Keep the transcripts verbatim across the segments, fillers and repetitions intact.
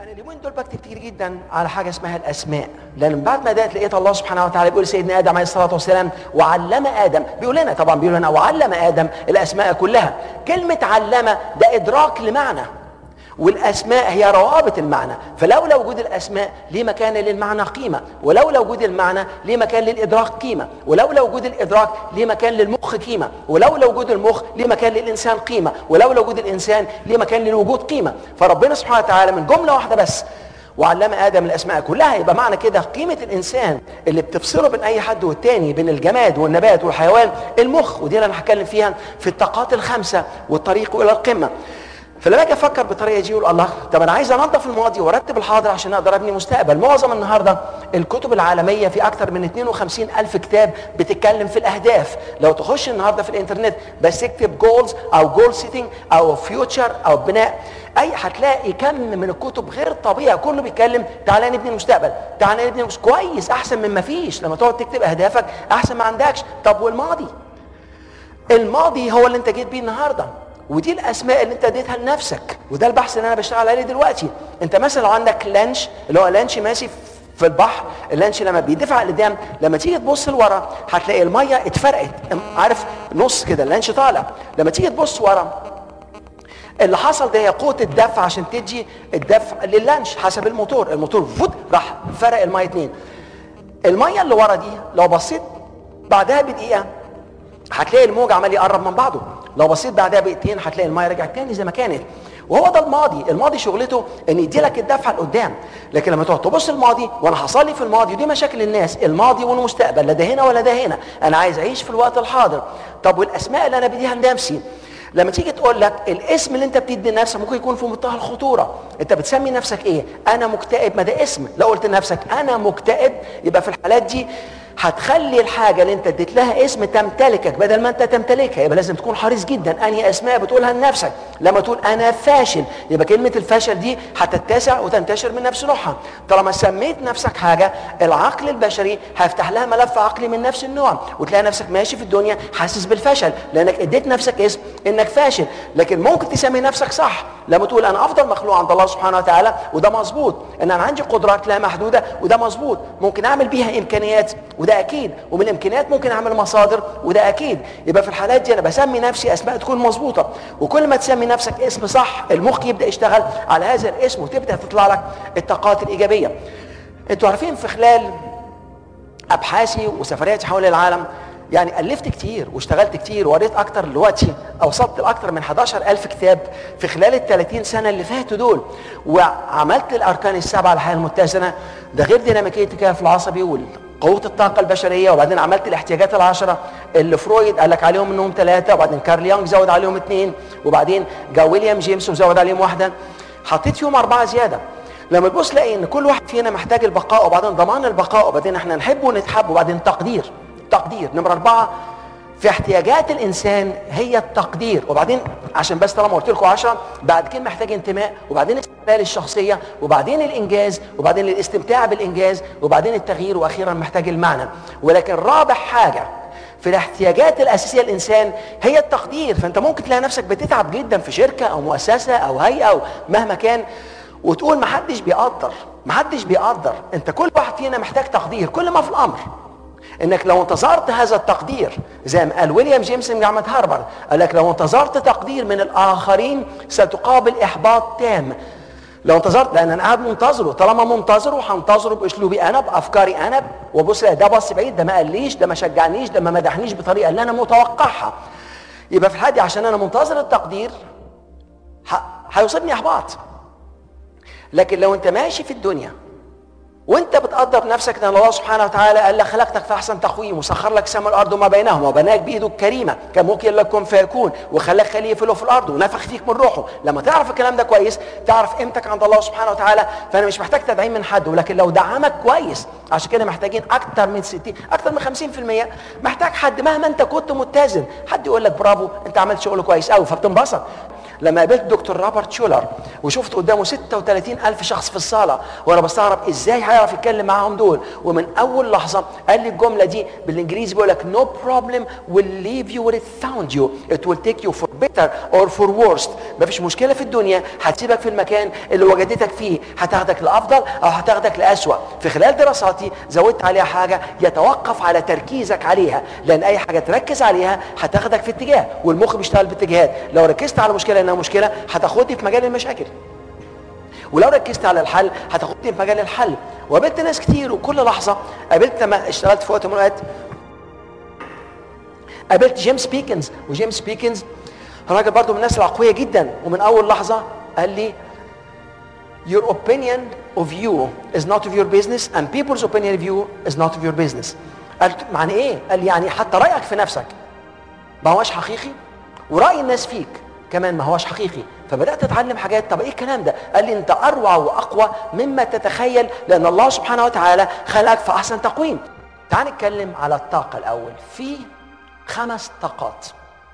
أنا اليومين دول بكتب كتير جدا على حاجة اسمها الأسماء، لأن بعد ما بدأت لقيت الله سبحانه وتعالى بيقول سيدنا آدم عليه الصلاة والسلام وعلم آدم، بيقول لنا طبعا بيقول لنا وعلم آدم الأسماء كلها. كلمة علم ده إدراك لمعنى، والأسماء هي روابط المعنى، فلولا وجود الأسماء ليه مكان للمعنى قيمة، ولولا وجود المعنى ليه مكان للإدراك قيمة، ولولا وجود الإدراك ليه مكان للمخ قيمة، ولولا وجود المخ ليه مكان للإنسان قيمة، ولولا وجود الإنسان ليه مكان للوجود قيمة. فربنا سبحانه وتعالى من جملة واحدة بس وعلم آدم الأسماء كلها، يبقى معنى كده قيمة الإنسان اللي بتفصله بين أي حد والتاني، بين الجماد والنبات والحيوان، المخ، ودي اللي أنا هتكلم فيها في الطاقات الخمسة والطريق إلى القمة. فلما اجي افكر بالطريقه دي اقول الله، طب انا عايز انظف الماضي وارتب الحاضر عشان اقدر ابني مستقبل. معظم النهارده الكتب العالميه في اكثر من اثنين وخمسين الف كتاب بتتكلم في الاهداف. لو تخش النهارده في الانترنت بس تكتب جولز او جول سيتنج او فيوتشر او بناء، اي هتلاقي كم من الكتب غير طبيعي كله بيتكلم تعالى نبني المستقبل، تعالى نبني المستقبل. كويس، احسن من ما فيش. لما تقعد تكتب اهدافك احسن ما عندكش. طب والماضي؟ الماضي هو اللي انت جيت بيه النهارده، ودي الاسماء اللي انت اديتها لنفسك، وده البحث اللي انا بشتغل عليه دلوقتي. انت مثلا لو عندك لانش اللي هو لانش ماشي في البحر، اللانش لما بيدفع لقدام لما تيجي تبص لورا هتلاقي الميه اتفرقت، عارف، نص كده اللانش طالع. لما تيجي تبص ورا اللي حصل ده هي قوه الدفع عشان تدي الدفع لللانش حسب الموتور. الموتور فوت راح فرق الميه اتنين. الميه اللي ورا دي لو بصيت بعدها بدقيقه هتلاقي الموج عمال يقرب من بعضه، لو بصيت بعدها بدقيقتين هتلاقي الميه رجعت تاني زي ما كانت. وهو ده الماضي. الماضي شغلته ان يديلك الدفعه لقدام، لكن لما تقعد تبص الماضي، وانا حصل لي في الماضي، ودي مشاكل الناس، الماضي والمستقبل، لا ده هنا ولا ده هنا، انا عايز اعيش في الوقت الحاضر. طب والاسماء اللي انا بديها لنفسي، لما تيجي تقول لك الاسم اللي انت بتدي لنفسك ممكن يكون في منتهى الخطوره. انت بتسمي نفسك ايه؟ انا مكتئب، ما ده اسم. لو قلت لنفسك انا مكتئب يبقى في الحالات دي هتخلي الحاجة اللي انت اديت لها اسم تمتلكك بدل ما انت تمتلكها. يبقى لازم تكون حريص جدا انهي اسماء بتقولها لنفسك. لما تقول انا فاشل يبقى كلمة الفشل دي هتتسع وتنتشر من نفس نوعها. طالما سميت نفسك حاجة، العقل البشري هيفتح لها ملف عقلي من نفس النوع، وتلاقي نفسك ماشي في الدنيا حاسس بالفشل لانك اديت نفسك اسم انك فاشل. لكن ممكن تسمي نفسك صح لما تقول انا افضل مخلوق عند الله سبحانه وتعالى، وده مظبوط. ان انا عندي قدرات لا محدودة، وده مظبوط. ممكن اعمل بيها امكانيات، وده اكيد. ومن الامكانيات ممكن اعمل مصادر، وده اكيد. يبقى في الحالات دي انا بسمي نفسي اسماء تكون مظبوطه. وكل ما تسمي نفسك اسم صح المخ يبدا يشتغل على هذا الاسم، وتبدا تطلع لك الطاقات الايجابيه. انتوا عارفين في خلال ابحاثي وسفرياتي حول العالم يعني الفت كتير واشتغلت كتير وقريت اكتر. دلوقتي اوصلت لاكتر من حداشر الف كتاب في خلال ال ثلاثين سنه اللي فاتوا دول، وعملت الاركان السبعه للحياه المتزنه، ده غير ديناميكيه الكيف العصبي وقوه الطاقه البشريه. وبعدين عملت الاحتياجات العشره اللي فرويد قال لك عليهم انهم ثلاثه، وبعدين كارل يونغ زود عليهم اثنين، وبعدين جا ويليام جيمس وزود عليهم واحده، حطيت فيهم اربعه زياده. لما تبص تلاقي ان كل واحد فينا محتاج البقاء، وبعدين ضمان البقاء، وبعدين احنا نحب ونتحب، وبعدين تقدير. تقدير نمرة أربعة في احتياجات الإنسان هي التقدير. وبعدين عشان بس طالما قلت لكم عشرة، بعد كده محتاج انتماء، وبعدين استقلال الشخصية، وبعدين الإنجاز، وبعدين الاستمتاع بالإنجاز، وبعدين التغيير، وأخيرا محتاج المعنى. ولكن رابع حاجة في الاحتياجات الأساسية للإنسان هي التقدير. فأنت ممكن تلاقي نفسك بتتعب جدا في شركة أو مؤسسة أو هيئة أو مهما كان، وتقول محدش بيقدر، محدش بيقدر. أنت كل واحد فينا محتاج تقدير. كل ما في الأمر انك لو انتظرت هذا التقدير، زي ما قال ويليام جيمس من جامعة هارفارد، قال لك لو انتظرت تقدير من الآخرين ستقابل إحباط تام. لو انتظرت، لأن أنا قاعد منتظره، طالما منتظره هنتظره بأسلوبي أنا، بأفكاري أنا، وبص ده بص بعيد، ده ما قاليش، ده ما شجعنيش، ده ما مدحنيش بطريقة اللي أنا متوقعها. يبقى في الحالة دي عشان أنا منتظر التقدير هيصيبني إحباط. لكن لو أنت ماشي في الدنيا وانت بتقدر نفسك ان الله سبحانه وتعالى قال لك خلقتك في احسن تقويم، وسخر لك سماء الارض وما بينهما، وبناك بايده الكريمه، كان ممكن لك كن فيكون، وخلاك خليفه له في الارض، ونفخ فيك من روحه. لما تعرف الكلام ده كويس تعرف قيمتك عند الله سبحانه وتعالى. فانا مش محتاج تدعيم من حد، ولكن لو دعمك كويس، عشان كده محتاجين اكتر من ستين، اكتر من خمسين في المية محتاج حد مهما انت كنت متزن، حد يقول لك برافو انت عملت شغل كويس قوي، فبتنبسط. لما قابلت دكتور روبرت شولر وشفت قدامه ستة وثلاثين ألف شخص في الصالة، وانا بستغرب ازاي هيعرف يتكلم معاهم دول، ومن اول لحظة قال لي الجملة دي بالانجليزي بيقول لك no problem will leave you where it found you it will take you for better or for worse. مفيش مشكلة في الدنيا هتسيبك في المكان اللي وجدتك فيه، هتاخدك لأفضل او هتاخدك لأسوأ. في خلال دراساتي زودت عليها حاجة يتوقف على تركيزك عليها، لان اي حاجة تركز عليها هتاخدك في اتجاه، والمخ بيشتغل باتجاهات. لو ركزت على مشكلة انها مشكلة هتاخدني في مجال المشاكل، ولو ركزت على الحل هتاخدني في مجال الحل. وقابلت ناس كتير، وكل لحظة قابلت لما اشتغلت في وقت من الاوقات قابلت جيمس بيكنز، وجيمس بيكنز راجل برضو من الناس العقوية جدا، ومن اول لحظة قال لي your opinion of you is not of your business and people's opinion of you is not of your business. قلت معنى ايه؟ قال لي يعني حتى رأيك في نفسك ما هوش حقيقي، ورأي الناس فيك كمان ما هوش حقيقي. فبدأت أتعلم حاجات. طب ايه الكلام ده؟ قال لي انت اروع واقوى مما تتخيل، لان الله سبحانه وتعالى خلقك في احسن تقويم. تعال نتكلم على الطاقة الاول. في خمس طاقات.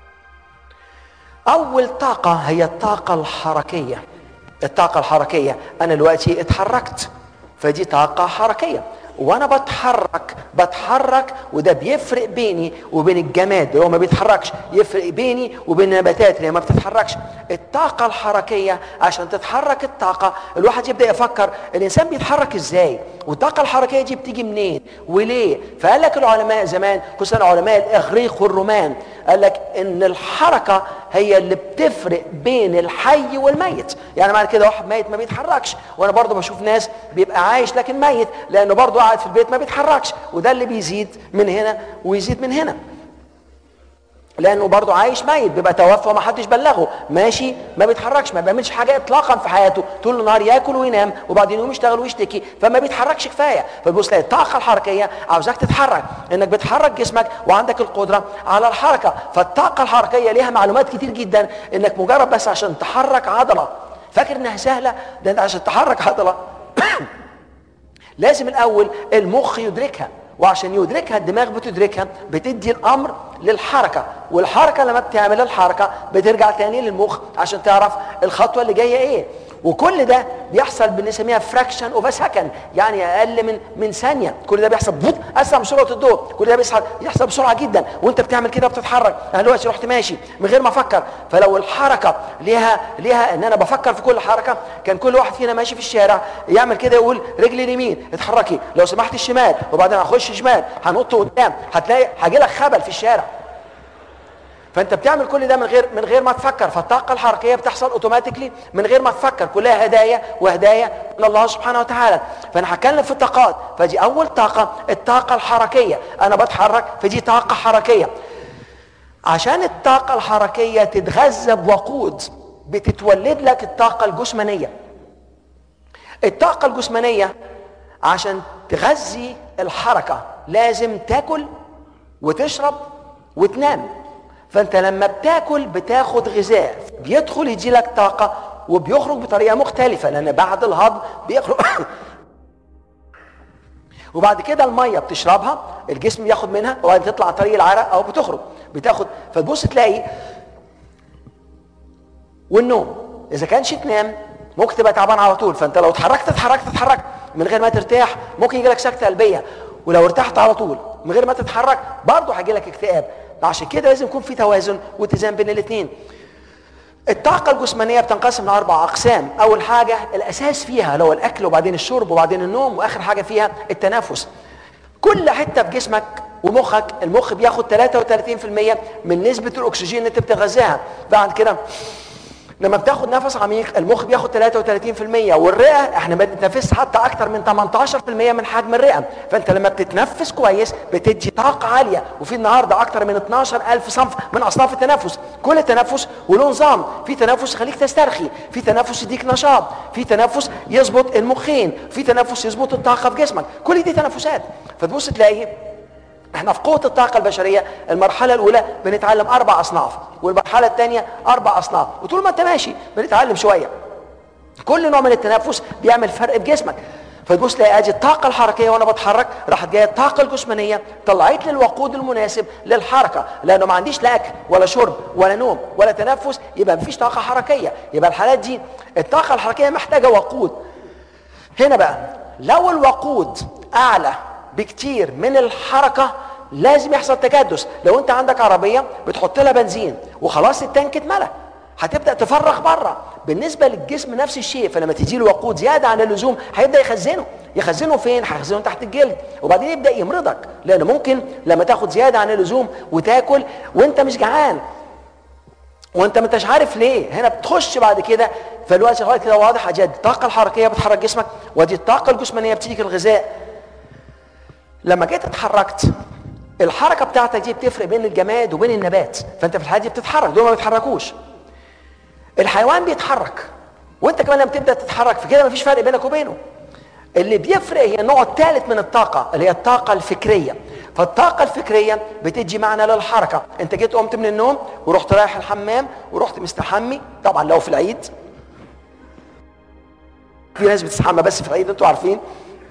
اول طاقة هي الطاقة الحركية. الطاقة الحركية، انا دلوقتي اتحركت فدي طاقة حركية، وانا بتحرك بتحرك وده بيفرق بيني وبين الجماد اللي هو ما بيتحركش، يفرق بيني وبين النباتات اللي ما بتتحركش. الطاقة الحركية عشان تتحرك الطاقة الواحد يبدأ يفكر الانسان بيتحرك ازاي، والطاقة الحركية دي بتيجي منين وليه. فقال لك العلماء زمان، خصوصا علماء الاغريق والرومان، قال لك ان الحركة هي اللي بتفرق بين الحي والميت. يعني معنى كده واحد ميت ما بيتحركش، وانا برضو بشوف ناس بيبقى عايش لكن ميت، لانه برضو قاعد في البيت ما بيتحركش، وده اللي بيزيد من هنا ويزيد من هنا، لانه برضو عايش ميت، بيبقى توفى وما حدش بلغه، ماشي ما بيتحركش، ما بيعملش حاجه اطلاقا في حياته، طول النهار ياكل وينام وبعدين يقوم يشتغل ويشتكي، فما بيتحركش كفايه. فبص تلاقي الطاقه الحركيه عاوزاك تتحرك، انك بتحرك جسمك وعندك القدره على الحركه. فالطاقه الحركيه ليها معلومات كتير جدا، انك مجرد بس عشان تحرك عضله فاكر انها سهله، ده انت عشان تحرك عضله لازم الاول المخ يدركها، وعشان يدركها الدماغ بتدركها، بتدي الامر للحركه، والحركه لما بتعمل الحركه بترجع تاني للمخ عشان تعرف الخطوه اللي جايه ايه. وكل ده بيحصل بنسميها فراكشن اوف سكند، يعني اقل من من ثانيه. كل ده بيحصل بوت اسرع من سرعه الضوء، كل ده بيحصل يحصل بسرعه جدا وانت بتعمل كده وبتتحرك. انا دلوقتي رحت ماشي من غير ما افكر، فلو الحركه ليها ليها ان انا بفكر في كل حركه، كان كل واحد فينا ماشي في الشارع يعمل كده، يقول رجلي اليمين اتحركي، لو سمحت الشمال، وبعدين هخش شمال، هنط قدام، هتلاقي هيجي لك خبل في الشارع. فانت بتعمل كل ده من غير من غير ما تفكر. فالطاقه الحركيه بتحصل اوتوماتيكلي من غير ما تفكر، كلها هدايا وهدايا من الله سبحانه وتعالى. فانا هتكلم في الطاقات، فدي اول طاقه الطاقه الحركيه، انا بتحرك فدي طاقه حركيه. عشان الطاقه الحركيه تتغذى بوقود بتتولد لك الطاقه الجسمانيه. الطاقه الجسمانيه عشان تغذي الحركه لازم تاكل وتشرب وتنام. فانت لما بتاكل بتاخد غذاء بيدخل يديلك طاقه وبيخرج بطريقه مختلفه، لان بعد الهضم بيخرج وبعد كده الميه بتشربها الجسم بياخد منها، وبعدين تطلع عن طريق العرق او بتخرج بتاخد. فتبص تلاقي والنوم اذا كانش تنام ممكن تبقى تعبان على طول. فانت لو اتحركت اتحركت اتحركت من غير ما ترتاح ممكن يجيلك سكته قلبيه، ولو ارتحت على طول من غير ما تتحرك برضه هيجيلك اكتئاب. عشان كده لازم يكون في توازن واتزان بين الاثنين. الطاقة الجسمانية بتنقسم لأربع أقسام. أول حاجة الأساس فيها اللي هو الأكل، وبعدين الشرب، وبعدين النوم، وآخر حاجة فيها التنفس. كل حتة في جسمك ومخك، المخ بياخد ثلاثة وثلاثين بالمئة من نسبة الأكسجين اللي أنت بتغذاها. بعد كده لما بتاخد نفس عميق المخ بياخد ثلاثة وثلاثين بالمئة، والرئه احنا بنتنفس حتى اكتر من ثمانية عشر بالمئة من حجم الرئه. فانت لما بتتنفس كويس بتدي طاقه عاليه. وفي النهارده اكتر من اثناشر ألف صنف من اصناف التنفس، كل تنفس وله نظام. في تنفس يخليك تسترخي، في تنفس يديك نشاط، في تنفس يظبط المخين، في تنفس يظبط الطاقه في جسمك. كل دي تنفسات. فتبص تلاقي احنا في قوة الطاقة البشرية المرحلة الأولى بنتعلم أربع أصناف، والمرحلة الثانية أربع أصناف، وطول ما أنت ماشي بنتعلم شوية. كل نوع من التنفس بيعمل فرق في جسمك. فتبص تلاقي ادي الطاقه الحركيه وانا بتحرك، راحت جايه الطاقه الجسمانيه طلعت لي الوقود المناسب للحركه، لانه ما عنديش لا اكل ولا شرب ولا نوم ولا تنفس، يبقى مفيش طاقه حركيه. يبقى الحالات دي الطاقه الحركيه محتاجه وقود. هنا بقى لو الوقود اعلى بكتير من الحركه لازم يحصل تكدس. لو انت عندك عربيه بتحط لها بنزين وخلاص التانك اتملى، هتبدا تفرغ بره. بالنسبه للجسم نفس الشيء، فلما تديله وقود زياده عن اللزوم هيبدا يخزنه. يخزنه فين؟ هيخزنه تحت الجلد، وبعدين يبدا يمرضك، لان ممكن لما تاخد زياده عن اللزوم وتاكل وانت مش جعان وانت ما انتش عارف ليه، هنا بتخش بعد كده. فالوقت لغايه كده واضح، ادي الطاقه الحركيه بتحرك جسمك، ودي الطاقه الجسمانيه بتديك الغذاء. لما جيت اتحركت، الحركه بتاعتك دي بتفرق بين الجماد وبين النبات، فانت في الحاله دي بتتحرك، دول ما بيتحركوش. الحيوان بيتحرك وانت كمان لما تبدا تتحرك، في كده مفيش فرق بينك وبينه. اللي بيفرق هي النوع الثالث من الطاقه اللي هي الطاقه الفكريه. فالطاقه الفكريه بتدي معنى للحركه. انت جيت قمت من النوم ورحت رايح الحمام ورحت مستحمي، طبعا لو في العيد، في ناس بتستحمى بس في العيد انتوا عارفين،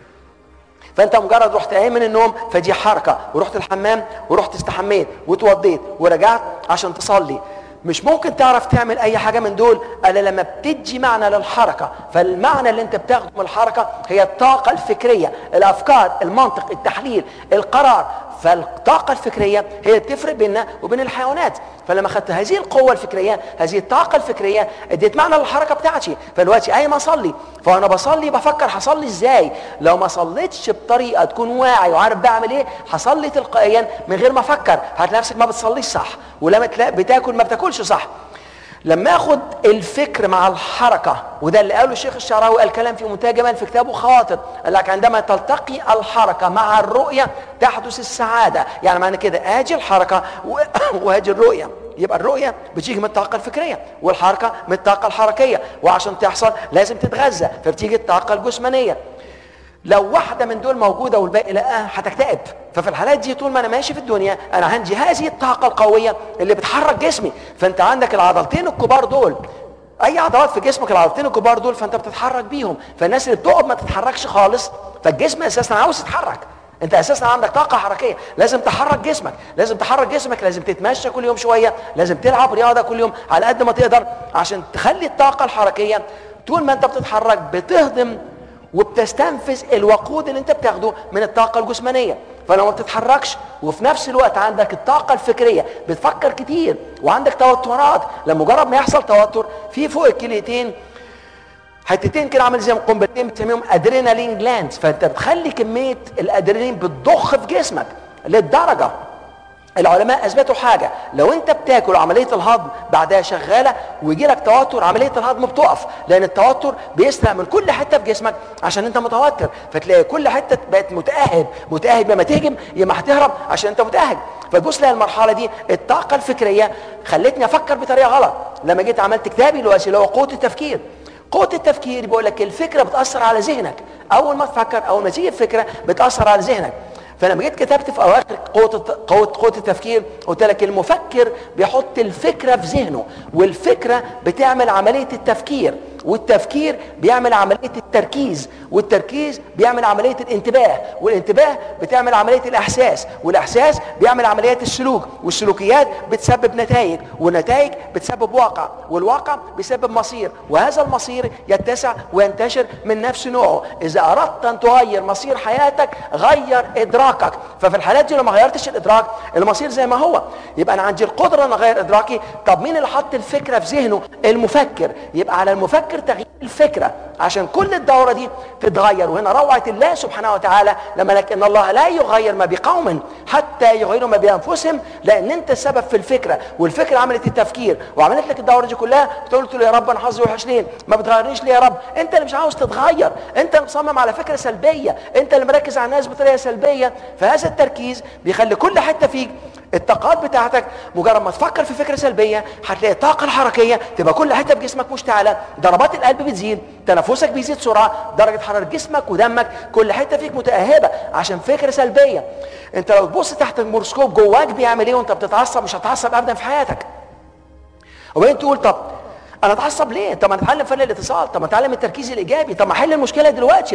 فانت مجرد رحت قايم من النوم فدي حركه، ورحت الحمام ورحت استحميت وتوضيت ورجعت عشان تصلي. مش ممكن تعرف تعمل اي حاجه من دول الا لما بتدي معنى للحركه. فالمعنى اللي انت بتاخده من الحركه هي الطاقه الفكريه، الافكار، المنطق، التحليل، القرار. فالطاقه الفكريه هي اللي بتفرق بيننا وبين الحيوانات. فلما اخذت هذه القوه الفكريه، هذه الطاقه الفكريه، اديت معنى للحركه بتاعتي. فدلوقتي اي ما اصلي، فانا بصلي بفكر هصلي ازاي. لو ما صليتش بطريقه تكون واعي وعارف بعمل ايه، هصلي تلقائيا من غير ما افكر، هتلاقي نفسك ما بتصليش صح، ولما تلاقي بتاكل ما بتاكلش صح. لما اخد الفكر مع الحركه، وده اللي قاله الشيخ الشعراوي، قال كلام في منتهى جمال في كتابه خاطر، قال لك عندما تلتقي الحركه مع الرؤيه تحدث السعاده. يعني معنى كده اجي الحركه واجي الرؤيه، يبقى الرؤيه بتيجي من الطاقه الفكريه والحركه من الطاقه الحركيه، وعشان تحصل لازم تتغذى، فبتيجي الطاقه الجسمانيه. لو واحده من دول موجوده والباقي لا هتكتئب. ففي الحالات دي طول ما انا ماشي في الدنيا انا عندي هذه الطاقه القويه اللي بتحرك جسمي. فانت عندك العضلتين الكبار دول، اي عضلات في جسمك العضلتين الكبار دول، فانت بتتحرك بيهم. فالناس اللي بتقعد ما تتحركش خالص، فالجسم اساسا عاوز يتحرك. انت اساسا عندك طاقه حركيه، لازم تحرك جسمك، لازم تحرك جسمك، لازم تتمشى كل يوم شويه، لازم تلعب رياضه كل يوم على قد ما تقدر، عشان تخلي الطاقه الحركيه طول ما انت بتتحرك بتهضم وبتستنفذ الوقود اللي انت بتاخده من الطاقه الجسمانيه. فلو ما بتتحركش وفي نفس الوقت عندك الطاقه الفكريه بتفكر كتير وعندك توترات، لمجرد ما يحصل توتر في فوق الكليتين حتتين كده عامل زي قنبلتين بتسميهم ادرينالين جلاندز، فانت بتخلي كميه الادرينالين بتضخ في جسمك للدرجه العلماء اثبتوا حاجه، لو انت بتاكل عمليه الهضم بعدها شغاله ويجي لك توتر عمليه الهضم بتقف، لان التوتر بيسرق من كل حته في جسمك عشان انت متوتر، فتلاقي كل حته بقت متاهب، متاهب لما تهجم يا ما هتهرب عشان انت متاهب. فتبص لها المرحله دي الطاقه الفكريه خلتني افكر بطريقه غلط. لما جيت عملت كتابي اللي هو قوه التفكير، قوه التفكير بيقول لك الفكره بتاثر على ذهنك، اول ما تفكر اول ما تيجي الفكره بتاثر على ذهنك. فلما جيت كتبت في اواخر قوه قوه قوه التفكير قلت لك المفكر بيحط الفكره في ذهنه، والفكره بتعمل عمليه التفكير، والتفكير بيعمل عمليه التركيز، والتركيز بيعمل عمليه الانتباه، والانتباه بتعمل عمليه الاحساس، والاحساس بيعمل عمليات السلوك، والسلوكيات بتسبب نتائج، والنتائج بتسبب واقع، والواقع بيسبب مصير، وهذا المصير يتسع وينتشر من نفس نوعه. اذا اردت ان تغير مصير حياتك غير ادراكك. ففي الحالات دي لو ما غيرتش الادراك المصير زي ما هو. يبقى انا عندي القدره ان اغير ادراكي. طب مين اللي حط الفكره في ذهنه؟ المفكر. يبقى على المفكر تغيير الفكره عشان كل الدوره دي تتغير. وهنا روعه الله سبحانه وتعالى لما لك ان الله لا يغير ما بقوم حتى يغيروا ما بانفسهم، لان انت السبب في الفكره، والفكره عملت التفكير وعملت لك الدوره دي كلها. قلت له يا رب انا حظي وحش ليه؟ ما بتغيرنيش ليه يا رب؟ انت اللي مش عاوز تتغير، انت اللي مصمم على فكره سلبيه، انت اللي مركز على الناس بطريقه سلبيه. فهذا التركيز بيخلي كل حته فيك الطاقات بتاعتك مجرد ما تفكر في فكره سلبيه هتلاقي الطاقه الحركيه تبقى كل حته في جسمك مشتعله، ضربات القلب بتزيد، تنفسك بيزيد سرعه، درجه حراره جسمك ودمك كل حته فيك متاهبه عشان فكره سلبيه. انت لو تبص تحت الميكروسكوب جواك بيعمل ايه وانت بتتعصب؟ مش هتتعصب ابدا في حياتك. وبعدين تقول طب انا اتعصب ليه؟ طب ما اتعلم فن الاتصال، طب ما اتعلم التركيز الايجابي، طب ما احل المشكله دلوقتي.